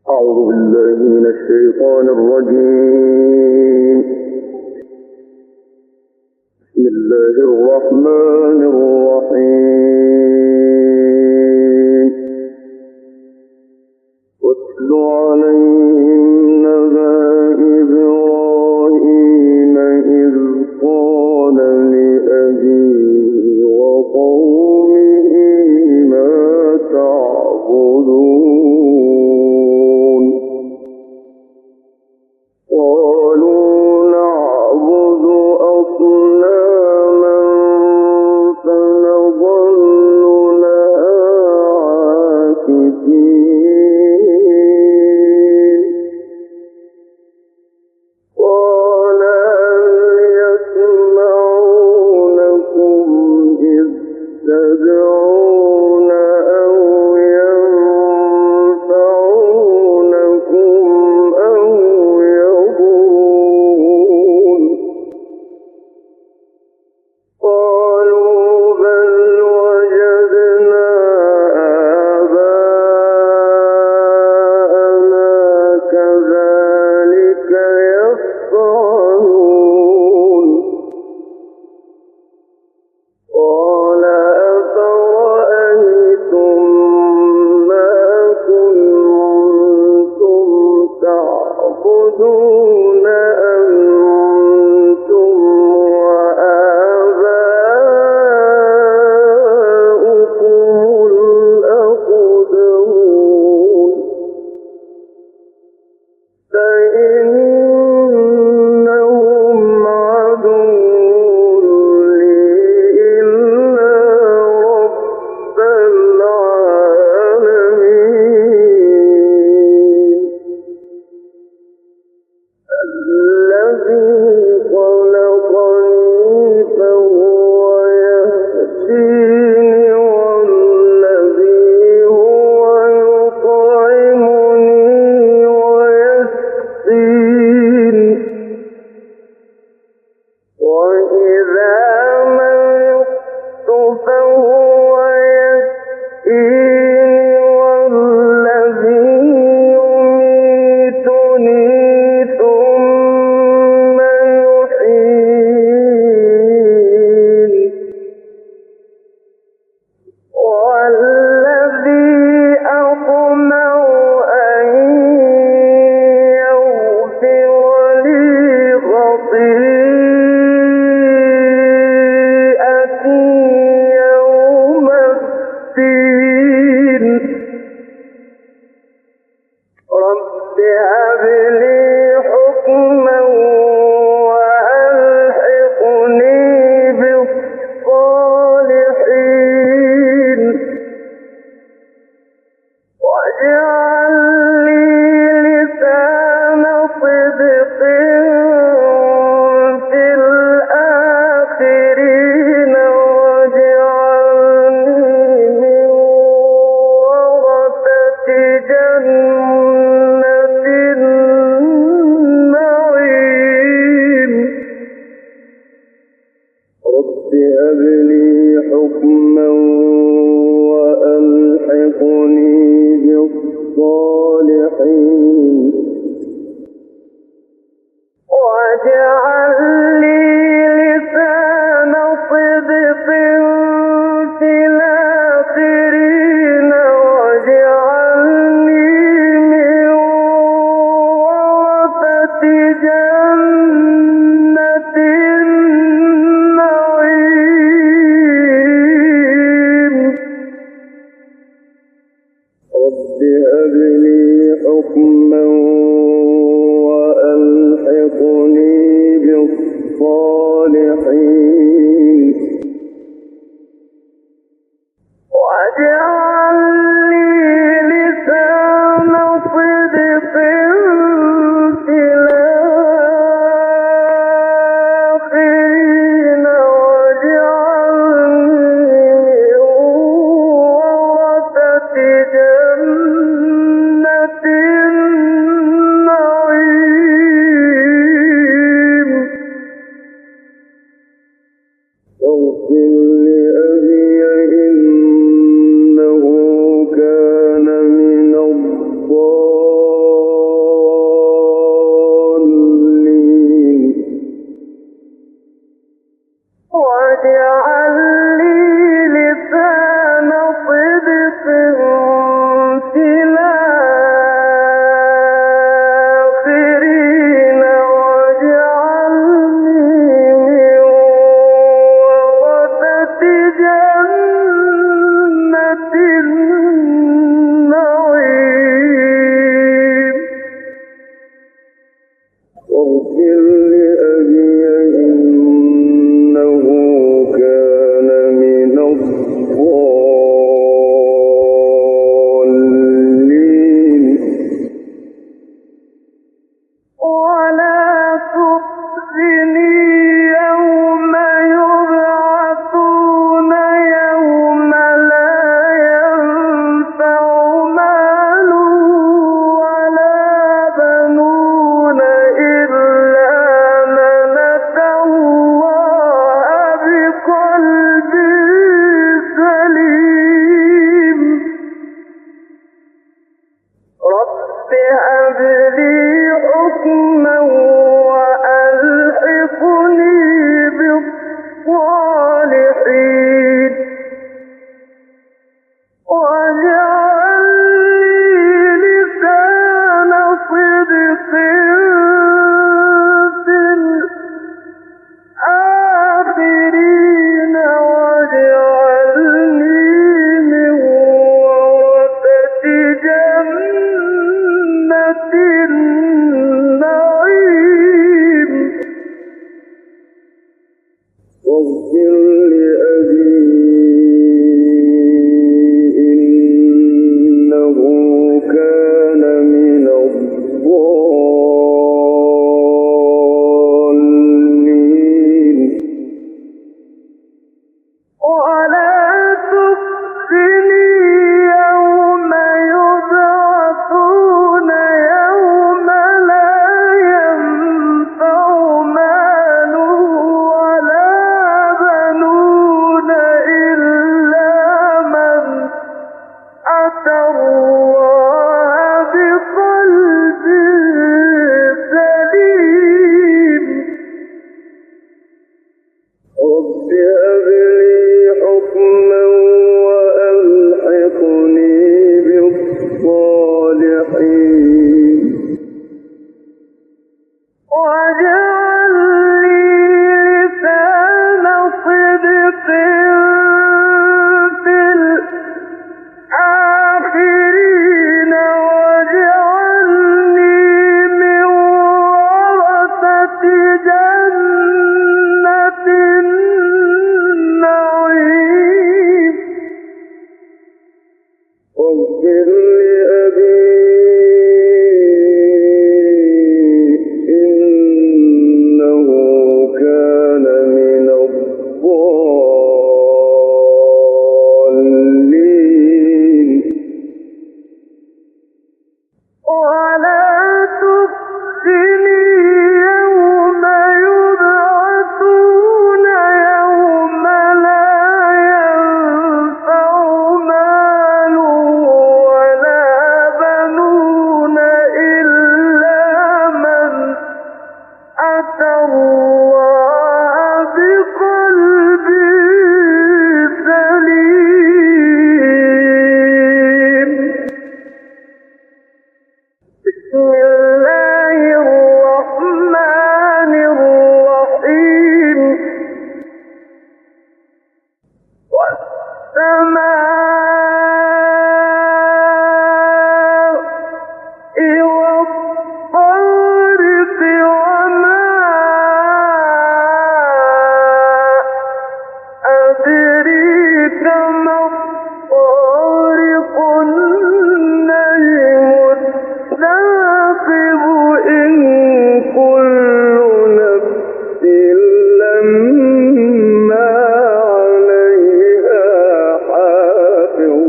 أعوذ بالله من الشيطان الرجيم. بسم الله الرحمن الرحيم. واتل عليهم نبأ إبراهيم إذ قال لأبيه وقومه ما تعبدون. قالوا نعبد أصناما فنظل لها عاكفين. قال هل يسمعونكم إذ تدعون أو ينفعونكم أو يضرون؟ قالوا بل وجدنا آباءنا كذلك يفعلون. قال أفرأيتم ما كنتم تعبدون أنتم وآباؤكم الأقدمون فإنهم عدو لي إلا رب العالمين. الذي خلقني فهو يهديني والذي هو يطعمني ويسقين. وإذا مرضت فهو يشفيني والذي يميتني ثم يحيين. والذي أطمع أن يغفر لي خطيئتي يوم الدين. رب هب لي حكما وألحقني بالصالحين. واجعل لي لسان صدق في الآخرين واجعلني من ورثة جنة النعيم. رب هب لي حكما وألحقني بالصالحين. واجعل لي لسان صدق في الآخرين واجعلني من ورثة جنة النعيم. رب هب لي حكما وألحقني بالصالحين. واجعل لي لسان صدق في الآخرين واجعلني من ورثة جنة النعيم. الآخرين واجعلني من ورثة جنة النعيم واغفر لأبي إنه كان من الضالين ولا تخزني يوم يبعثون يوم لا ينفع مال ولا بنون إلا من أتى الله بقلب سليم رب هب لي حكما وألحقني بالصالحين واجعل لي لسان صدق في الآخرين واجعلني من ورثة جنة النعيم واغفر لأبي إنه كان من الضالين ولا تخزني يوم يبعثون يوم لا ينفع مال ولا بنون إلا من أتى الله بقلب سليم بسم الله الرحمن الرحيم والسماء والطارق وما أدريك ما الطارق النجم الثاقب إن كل نفس لما عليها حافظ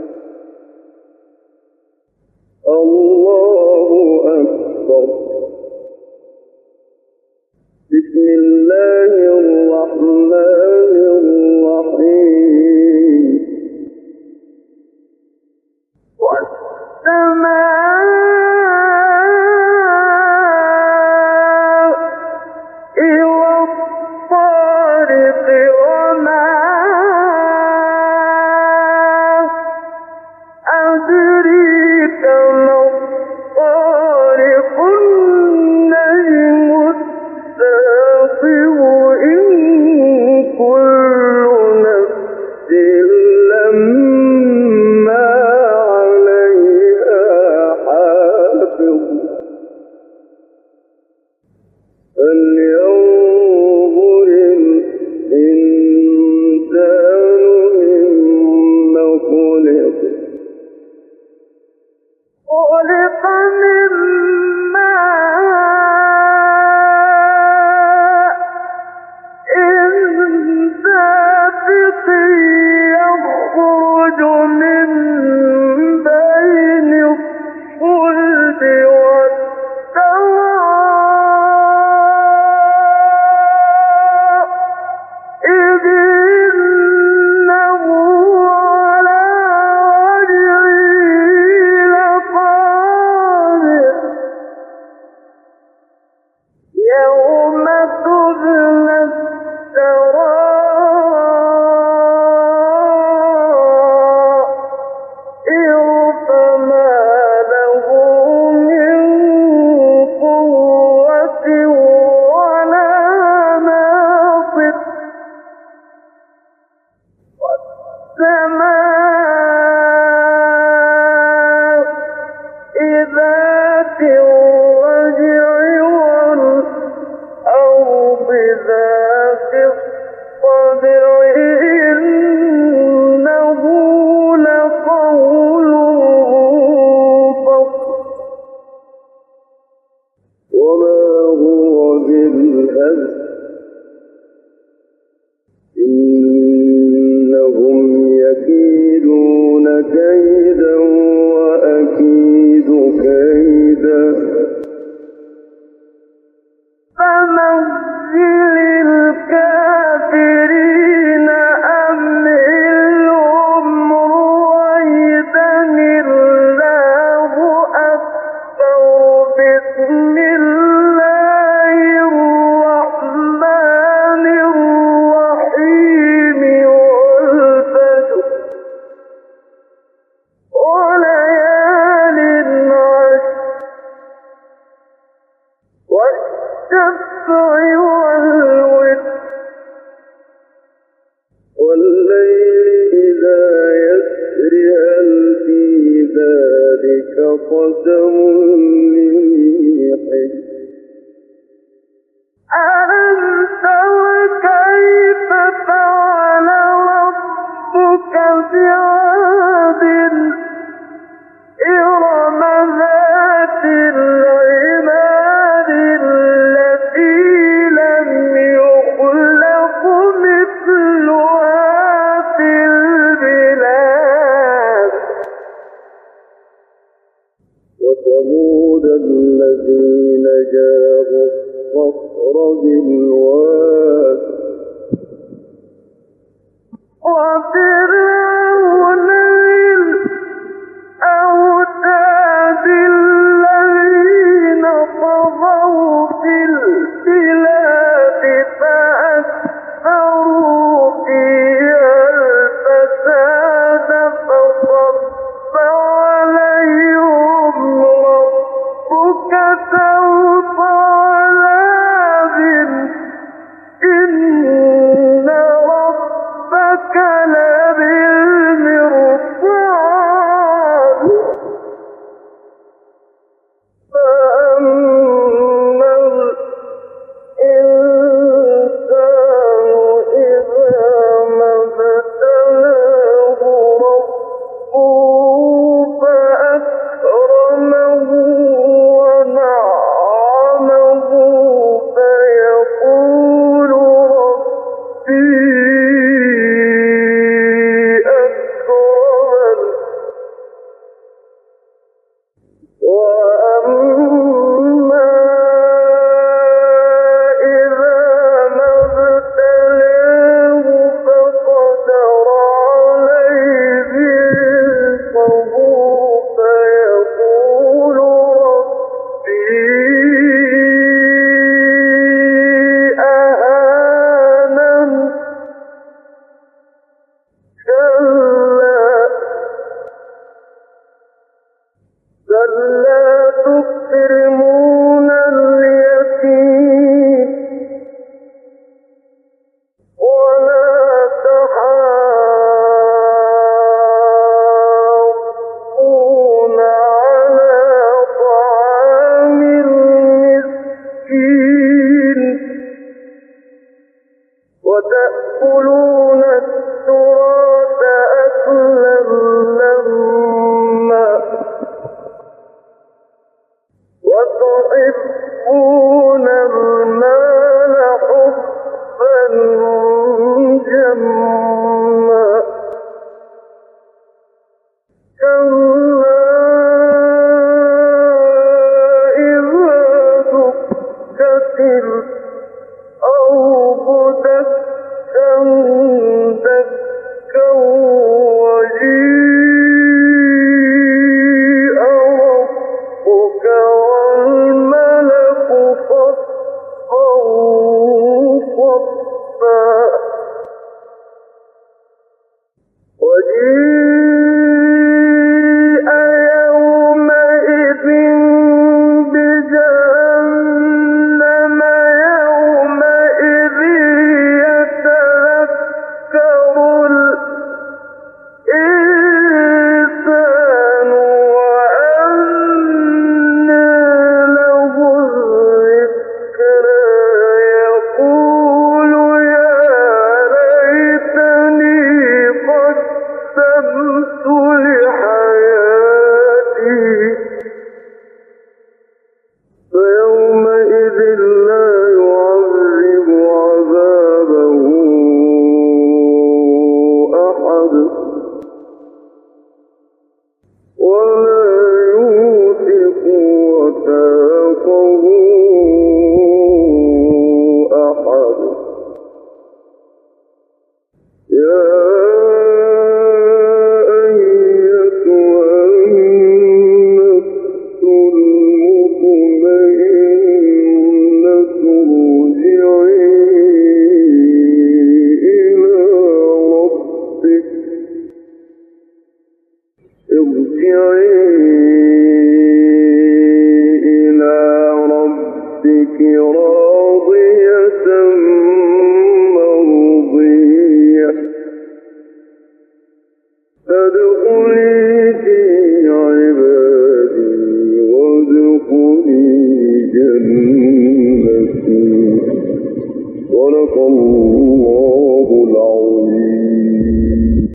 الله أكبر بسم الله الرحمن الرحيم والسماء والطارق وما أدريك ما الطارق النجم الثاقب إن كل نفس لما عليها حافظ فلينظر الإنسان مما خلق خلق من ماء دافق يخرج من بين الصلب والترائب إنه على وجهه لقادر الصدع إنه لقول فصل وما هو بالهزل إنهم يكيدون كيدا وأكيد كيدا فمهل الكافرين أمهلهم رويدا الله أكبر بسم الله الرحمن الرحيم والفجر وليال عشر والشفع والوتر والليل إذا يسر هل في ذلك قسم لذي حجر ألم تر كيف فعل ربك بعاد إرم ذات العماد التي لم يخلق مثلها في البلاد وثمود الذين جابوا الصخر بالواد وفرعون ذي الأوتاد الذين طغوا في البلاد فأكثروا فيها الفساد فصب عليهم ربك سوط عذاب إن ربك لبالمرصاد فأما الإنسان إذا ما ابتلاه ربه فأكرمه ونعمه فيقول ربي أكرمن وأما إذا ما ابتلاه فقدر عليه رزقه فيقول ربي أهانن كلا بل لا تكرمون اليتيم ولا تحاضون على طعام المسكين وتأكلون التراث أكلا لما وتحبون المال حبا جما كلا إذا دكت الأرض دكا دكا وجيء ربك والملك جنتي صدق الله